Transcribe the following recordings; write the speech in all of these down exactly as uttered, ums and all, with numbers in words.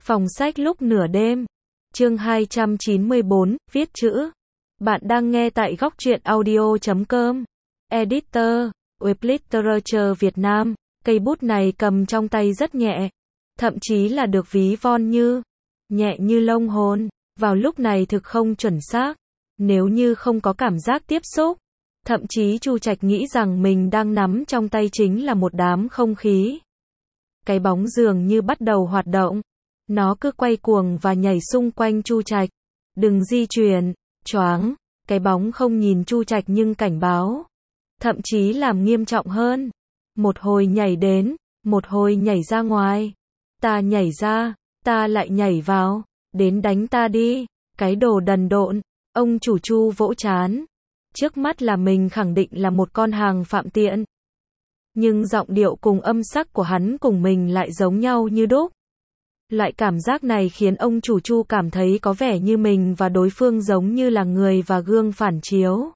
Phòng sách lúc nửa đêm. Chương hai trăm chín mươi bốn, viết chữ. Bạn đang nghe tại góc truyện audio chấm com. Editor, Web Literature Việt Nam. Cây bút này cầm trong tay rất nhẹ. Thậm chí là được ví von như nhẹ như lông hồn. Vào lúc này thực không chuẩn xác. Nếu như không có cảm giác tiếp xúc. Thậm chí Chu Trạch nghĩ rằng mình đang nắm trong tay chính là một đám không khí. Cái bóng dường như bắt đầu hoạt động. Nó cứ quay cuồng và nhảy xung quanh Chu Trạch. Đừng di chuyển, choáng. Cái bóng không nhìn Chu Trạch nhưng cảnh báo. Thậm chí làm nghiêm trọng hơn. Một hồi nhảy đến, một hồi nhảy ra ngoài. Ta nhảy ra, ta lại nhảy vào. Đến đánh ta đi, cái đồ đần độn. Ông chủ Chu vỗ trán. Trước mắt là mình khẳng định là một con hàng phạm tiện. Nhưng giọng điệu cùng âm sắc của hắn cùng mình lại giống nhau như đúc. Loại cảm giác này khiến ông chủ Chu cảm thấy có vẻ như mình và đối phương giống như là người và gương phản chiếu.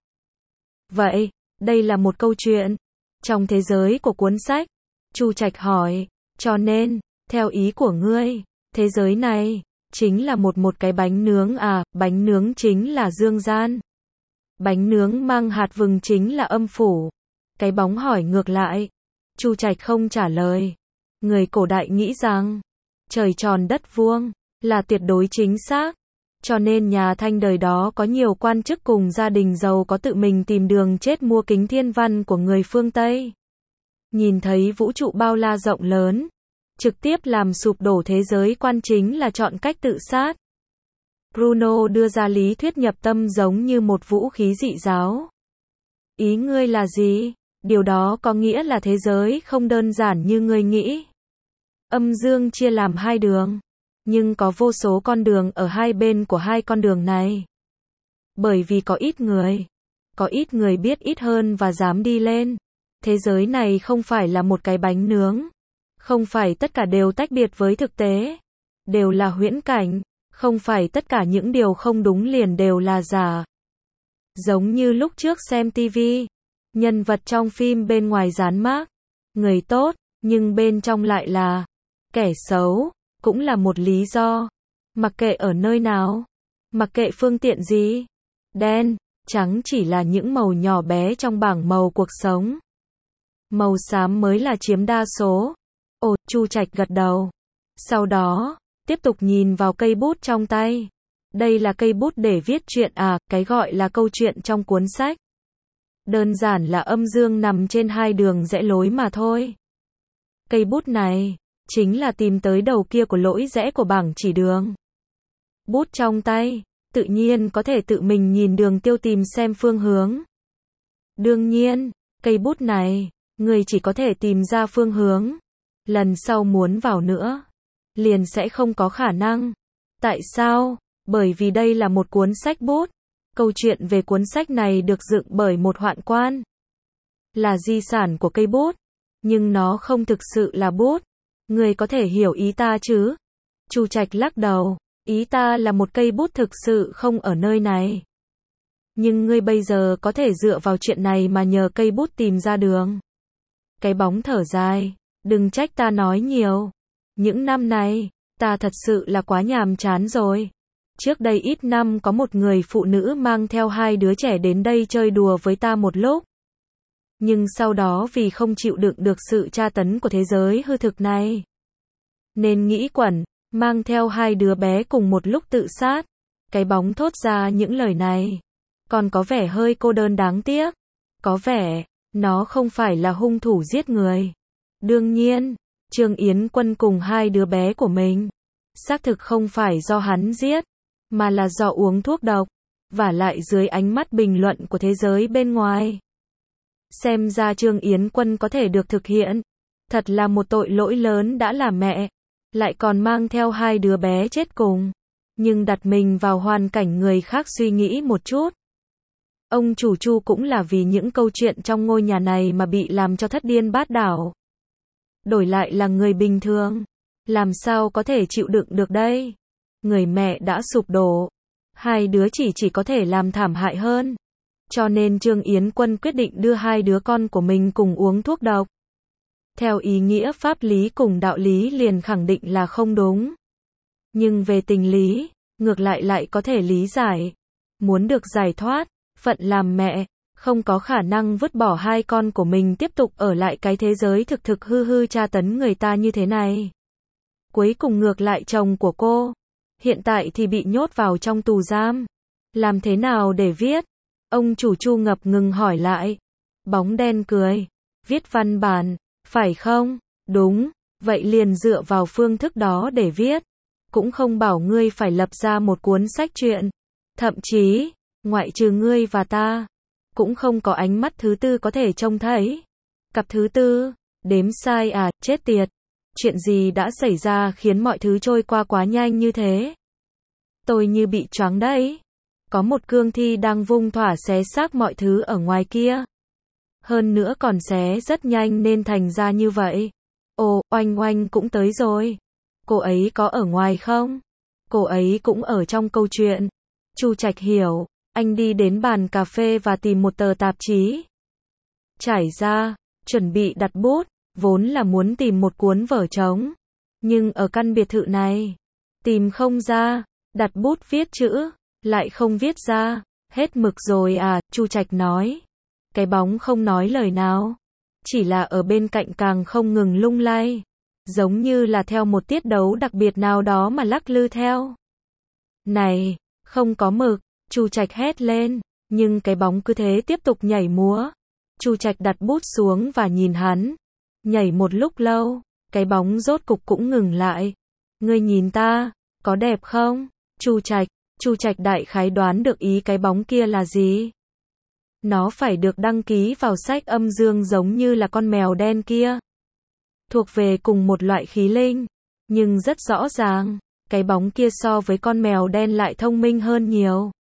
Vậy, đây là một câu chuyện. Trong thế giới của cuốn sách, Chu Trạch hỏi, cho nên, theo ý của ngươi, thế giới này, chính là một một cái bánh nướng à, bánh nướng chính là dương gian. Bánh nướng mang hạt vừng chính là âm phủ. Cái bóng hỏi ngược lại. Chu Trạch không trả lời. Người cổ đại nghĩ rằng, trời tròn đất vuông, là tuyệt đối chính xác. Cho nên nhà Thanh đời đó có nhiều quan chức cùng gia đình giàu có tự mình tìm đường chết mua kính thiên văn của người phương Tây. Nhìn thấy vũ trụ bao la rộng lớn, trực tiếp làm sụp đổ thế giới quan chính là chọn cách tự sát. Bruno đưa ra lý thuyết nhập tâm giống như một vũ khí dị giáo. Ý ngươi là gì? Điều đó có nghĩa là thế giới không đơn giản như ngươi nghĩ. Âm dương chia làm hai đường, nhưng có vô số con đường ở hai bên của hai con đường này. Bởi vì có ít người, có ít người biết ít hơn và dám đi lên. Thế giới này không phải là một cái bánh nướng. Không phải tất cả đều tách biệt với thực tế. Đều là huyễn cảnh. Không phải tất cả những điều không đúng liền đều là giả. Giống như lúc trước xem ti vi, nhân vật trong phim bên ngoài dán mác người tốt, nhưng bên trong lại là kẻ xấu, cũng là một lý do. Mặc kệ ở nơi nào, mặc kệ phương tiện gì, đen, trắng chỉ là những màu nhỏ bé trong bảng màu cuộc sống. Màu xám mới là chiếm đa số. Ồ, Chu Trạch gật đầu. Sau đó, tiếp tục nhìn vào cây bút trong tay. Đây là cây bút để viết chuyện à, cái gọi là câu chuyện trong cuốn sách. Đơn giản là âm dương nằm trên hai đường rẽ lối mà thôi. Cây bút này, chính là tìm tới đầu kia của lỗi rẽ của bảng chỉ đường. Bút trong tay, tự nhiên có thể tự mình nhìn đường tiêu tìm xem phương hướng. Đương nhiên, cây bút này, người chỉ có thể tìm ra phương hướng. Lần sau muốn vào nữa, liền sẽ không có khả năng. Tại sao? Bởi vì đây là một cuốn sách bút. Câu chuyện về cuốn sách này được dựng bởi một hoạn quan. Là di sản của cây bút. Nhưng nó không thực sự là bút. Người có thể hiểu ý ta chứ? Chu Trạch lắc đầu. Ý ta là một cây bút thực sự không ở nơi này. Nhưng ngươi bây giờ có thể dựa vào chuyện này mà nhờ cây bút tìm ra đường. Cái bóng thở dài. Đừng trách ta nói nhiều. Những năm này, ta thật sự là quá nhàm chán rồi. Trước đây ít năm có một người phụ nữ mang theo hai đứa trẻ đến đây chơi đùa với ta một lúc. Nhưng sau đó vì không chịu đựng được sự tra tấn của thế giới hư thực này, nên nghĩ quẩn, mang theo hai đứa bé cùng một lúc tự sát. Cái bóng thốt ra những lời này. Còn có vẻ hơi cô đơn đáng tiếc. Có vẻ, nó không phải là hung thủ giết người. Đương nhiên, Trương Yến Quân cùng hai đứa bé của mình, xác thực không phải do hắn giết, mà là do uống thuốc độc, và lại dưới ánh mắt bình luận của thế giới bên ngoài. Xem ra Trương Yến Quân có thể được thực hiện. Thật là một tội lỗi lớn đã là mẹ, lại còn mang theo hai đứa bé chết cùng. Nhưng đặt mình vào hoàn cảnh người khác suy nghĩ một chút. Ông chủ Chu cũng là vì những câu chuyện trong ngôi nhà này mà bị làm cho thất điên bát đảo. Đổi lại là người bình thường, làm sao có thể chịu đựng được đây? Người mẹ đã sụp đổ, hai đứa chỉ chỉ có thể làm thảm hại hơn. Cho nên Trương Yến Quân quyết định đưa hai đứa con của mình cùng uống thuốc độc. Theo ý nghĩa pháp lý cùng đạo lý liền khẳng định là không đúng. Nhưng về tình lý, ngược lại lại có thể lý giải. Muốn được giải thoát, phận làm mẹ, không có khả năng vứt bỏ hai con của mình tiếp tục ở lại cái thế giới thực thực hư hư tra tấn người ta như thế này. Cuối cùng ngược lại chồng của cô, hiện tại thì bị nhốt vào trong tù giam. Làm thế nào để viết? Ông chủ Chu ngập ngừng hỏi lại. Bóng đen cười. Viết văn bản, phải không? Đúng, vậy liền dựa vào phương thức đó để viết. Cũng không bảo ngươi phải lập ra một cuốn sách truyện. Thậm chí, ngoại trừ ngươi và ta, cũng không có ánh mắt thứ tư có thể trông thấy. Cặp thứ tư, đếm sai à, chết tiệt. Chuyện gì đã xảy ra khiến mọi thứ trôi qua quá nhanh như thế? Tôi như bị choáng đấy. Có một cương thi đang vung thỏa xé xác mọi thứ ở ngoài kia. Hơn nữa còn xé rất nhanh nên thành ra như vậy. Ồ, Oanh Oanh cũng tới rồi. Cô ấy có ở ngoài không? Cô ấy cũng ở trong câu chuyện. Chu Trạch hiểu, anh đi đến bàn cà phê và tìm một tờ tạp chí. Trải ra, chuẩn bị đặt bút, vốn là muốn tìm một cuốn vở trống. Nhưng ở căn biệt thự này, tìm không ra, đặt bút viết chữ, lại không viết ra, hết mực rồi à, Chu Trạch nói. Cái bóng không nói lời nào, chỉ là ở bên cạnh càng không ngừng lung lay, giống như là theo một tiết đấu đặc biệt nào đó mà lắc lư theo. Này, không có mực, Chu Trạch hét lên, nhưng cái bóng cứ thế tiếp tục nhảy múa. Chu Trạch đặt bút xuống và nhìn hắn, nhảy một lúc lâu, cái bóng rốt cục cũng ngừng lại. Ngươi nhìn ta, có đẹp không? Chu Trạch, Chu Trạch đại khái đoán được ý cái bóng kia là gì. Nó phải được đăng ký vào sách âm dương giống như là con mèo đen kia. Thuộc về cùng một loại khí linh, nhưng rất rõ ràng, cái bóng kia so với con mèo đen lại thông minh hơn nhiều.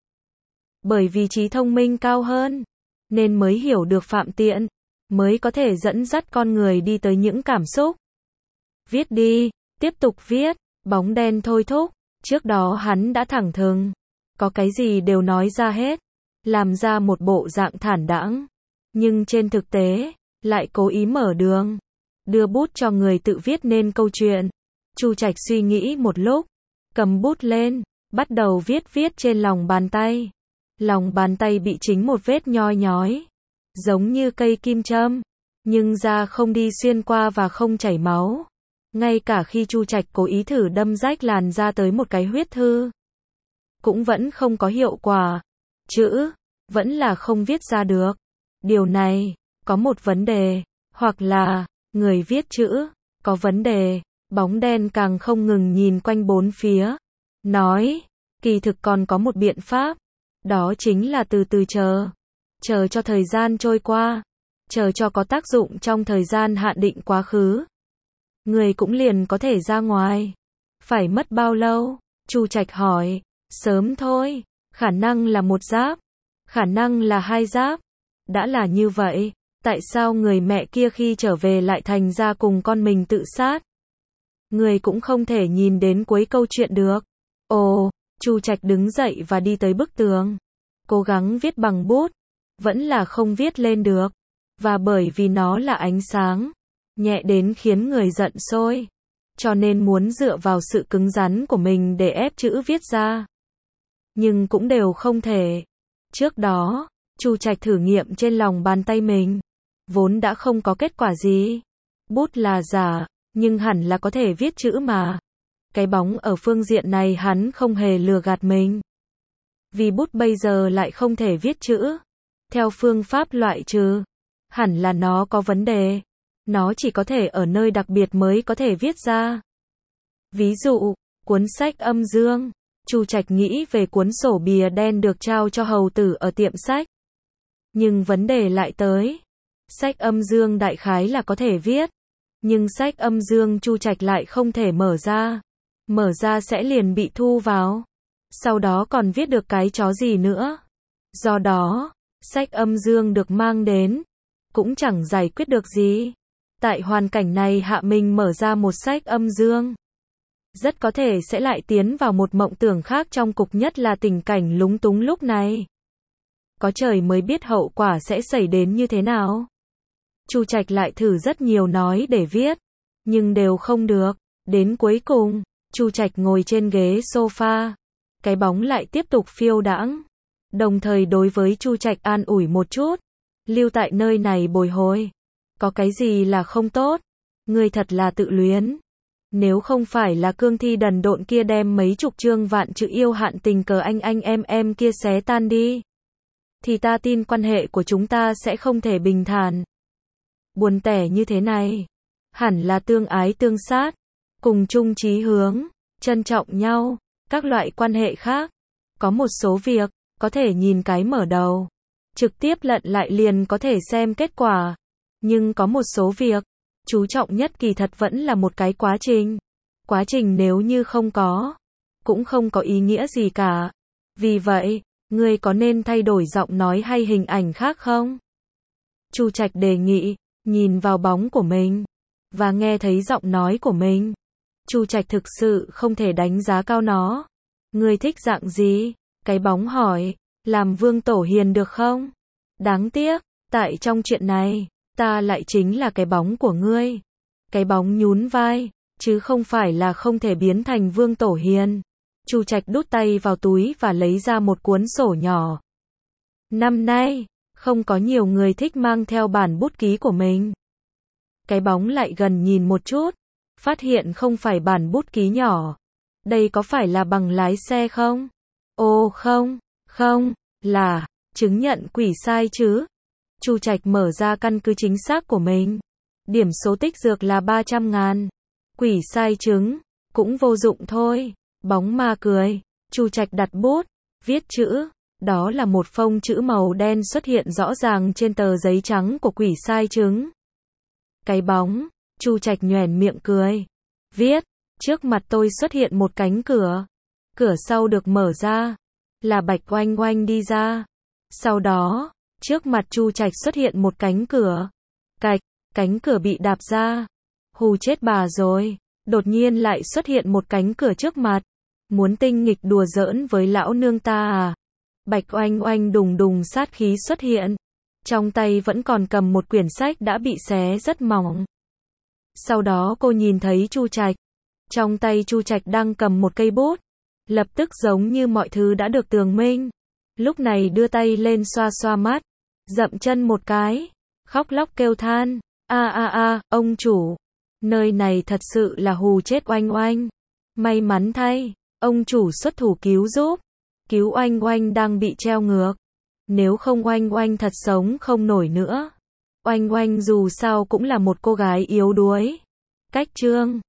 Bởi vì trí thông minh cao hơn, nên mới hiểu được phạm tiện, mới có thể dẫn dắt con người đi tới những cảm xúc. Viết đi, tiếp tục viết, bóng đen thôi thúc. Trước đó hắn đã thẳng thừng, có cái gì đều nói ra hết, làm ra một bộ dạng thản đãng, nhưng trên thực tế, lại cố ý mở đường, đưa bút cho người tự viết nên câu chuyện. Chu Trạch suy nghĩ một lúc, cầm bút lên, bắt đầu viết viết trên lòng bàn tay. Lòng bàn tay bị chính một vết nhoi nhói, giống như cây kim châm, nhưng da không đi xuyên qua và không chảy máu. Ngay cả khi Chu Trạch cố ý thử đâm rách làn da tới một cái huyết thư, cũng vẫn không có hiệu quả. Chữ, vẫn là không viết ra được. Điều này, có một vấn đề, hoặc là, người viết chữ, có vấn đề. Bóng đen càng không ngừng nhìn quanh bốn phía, nói, kỳ thực còn có một biện pháp, đó chính là từ từ chờ, chờ cho thời gian trôi qua, chờ cho có tác dụng trong thời gian hạn định quá khứ. Người cũng liền có thể ra ngoài. Phải mất bao lâu? Chu Trạch hỏi. Sớm thôi, khả năng là một giáp, khả năng là hai giáp. Đã là như vậy, tại sao người mẹ kia khi trở về lại thành ra cùng con mình tự sát? Người cũng không thể nhìn đến cuối câu chuyện được. Ồ, Chu Trạch đứng dậy và đi tới bức tường. Cố gắng viết bằng bút, vẫn là không viết lên được. Và bởi vì nó là ánh sáng, nhẹ đến khiến người giận sôi, cho nên muốn dựa vào sự cứng rắn của mình để ép chữ viết ra. Nhưng cũng đều không thể. Trước đó, Chu Trạch thử nghiệm trên lòng bàn tay mình, vốn đã không có kết quả gì. Bút là giả, nhưng hẳn là có thể viết chữ mà. Cái bóng ở phương diện này hắn không hề lừa gạt mình. Vì bút bây giờ lại không thể viết chữ. Theo phương pháp loại trừ, hẳn là nó có vấn đề. Nó chỉ có thể ở nơi đặc biệt mới có thể viết ra. Ví dụ, cuốn sách âm dương. Chu Trạch nghĩ về cuốn sổ bìa đen được trao cho hầu tử ở tiệm sách. Nhưng vấn đề lại tới. Sách âm dương đại khái là có thể viết. Nhưng sách âm dương Chu Trạch lại không thể mở ra. Mở ra sẽ liền bị thu vào. Sau đó còn viết được cái chó gì nữa. Do đó, sách âm dương được mang đến, cũng chẳng giải quyết được gì. Tại hoàn cảnh này hạ mình mở ra một sách âm dương, rất có thể sẽ lại tiến vào một mộng tưởng khác trong cục nhất là tình cảnh lúng túng lúc này. Có trời mới biết hậu quả sẽ xảy đến như thế nào. Chu Trạch lại thử rất nhiều nói để viết, nhưng đều không được. Đến cuối cùng, Chu Trạch ngồi trên ghế sofa, cái bóng lại tiếp tục phiêu đãng, đồng thời đối với Chu Trạch an ủi một chút, lưu tại nơi này bồi hồi, có cái gì là không tốt, ngươi thật là tự luyến. Nếu không phải là cương thi đần độn kia đem mấy chục chương vạn chữ yêu hạn tình cờ anh anh em em kia xé tan đi, thì ta tin quan hệ của chúng ta sẽ không thể bình thản. Buồn tẻ như thế này, hẳn là tương ái tương sát, cùng chung chí hướng, trân trọng nhau, các loại quan hệ khác. Có một số việc, có thể nhìn cái mở đầu, trực tiếp lận lại liền có thể xem kết quả. Nhưng có một số việc, chú trọng nhất kỳ thật vẫn là một cái quá trình. Quá trình nếu như không có, cũng không có ý nghĩa gì cả. Vì vậy, ngươi có nên thay đổi giọng nói hay hình ảnh khác không? Chu Trạch đề nghị, nhìn vào bóng của mình, và nghe thấy giọng nói của mình. Chu Trạch thực sự không thể đánh giá cao nó. Ngươi thích dạng gì? Cái bóng hỏi, làm Vương Tổ Hiền được không? Đáng tiếc, tại trong chuyện này, ta lại chính là cái bóng của ngươi. Cái bóng nhún vai, chứ không phải là không thể biến thành Vương Tổ Hiền. Chu Trạch đút tay vào túi và lấy ra một cuốn sổ nhỏ. Năm nay, không có nhiều người thích mang theo bản bút ký của mình. Cái bóng lại gần nhìn một chút, phát hiện không phải bản bút ký nhỏ. Đây có phải là bằng lái xe không? Ồ không, không, là chứng nhận quỷ sai chứ. Chu Trạch mở ra căn cứ chính xác của mình. Điểm số tích dược là ba trăm ngàn. Quỷ sai chứng, cũng vô dụng thôi. Bóng ma cười. Chu Trạch đặt bút, viết chữ. Đó là một phông chữ màu đen xuất hiện rõ ràng trên tờ giấy trắng của quỷ sai chứng. Cái bóng, Chu Trạch nhoẻn miệng cười. Viết, trước mặt tôi xuất hiện một cánh cửa. Cửa sau được mở ra, là Bạch Oanh Oanh đi ra. Sau đó, trước mặt Chu Trạch xuất hiện một cánh cửa. Cạch, cánh cửa bị đạp ra. Hù chết bà rồi. Đột nhiên lại xuất hiện một cánh cửa trước mặt. Muốn tinh nghịch đùa giỡn với lão nương ta à? Bạch Oanh Oanh đùng đùng sát khí xuất hiện. Trong tay vẫn còn cầm một quyển sách đã bị xé rất mỏng. Sau đó cô nhìn thấy Chu Trạch. Trong tay Chu Trạch đang cầm một cây bút. Lập tức giống như mọi thứ đã được tường minh. Lúc này đưa tay lên xoa xoa mắt. Dậm chân một cái. Khóc lóc kêu than. A a a, ông chủ. Nơi này thật sự là hù chết Oanh Oanh. May mắn thay, ông chủ xuất thủ cứu giúp. Cứu Oanh Oanh đang bị treo ngược. Nếu không Oanh Oanh thật sống không nổi nữa. Oanh Oanh dù sao cũng là một cô gái yếu đuối. Cách chương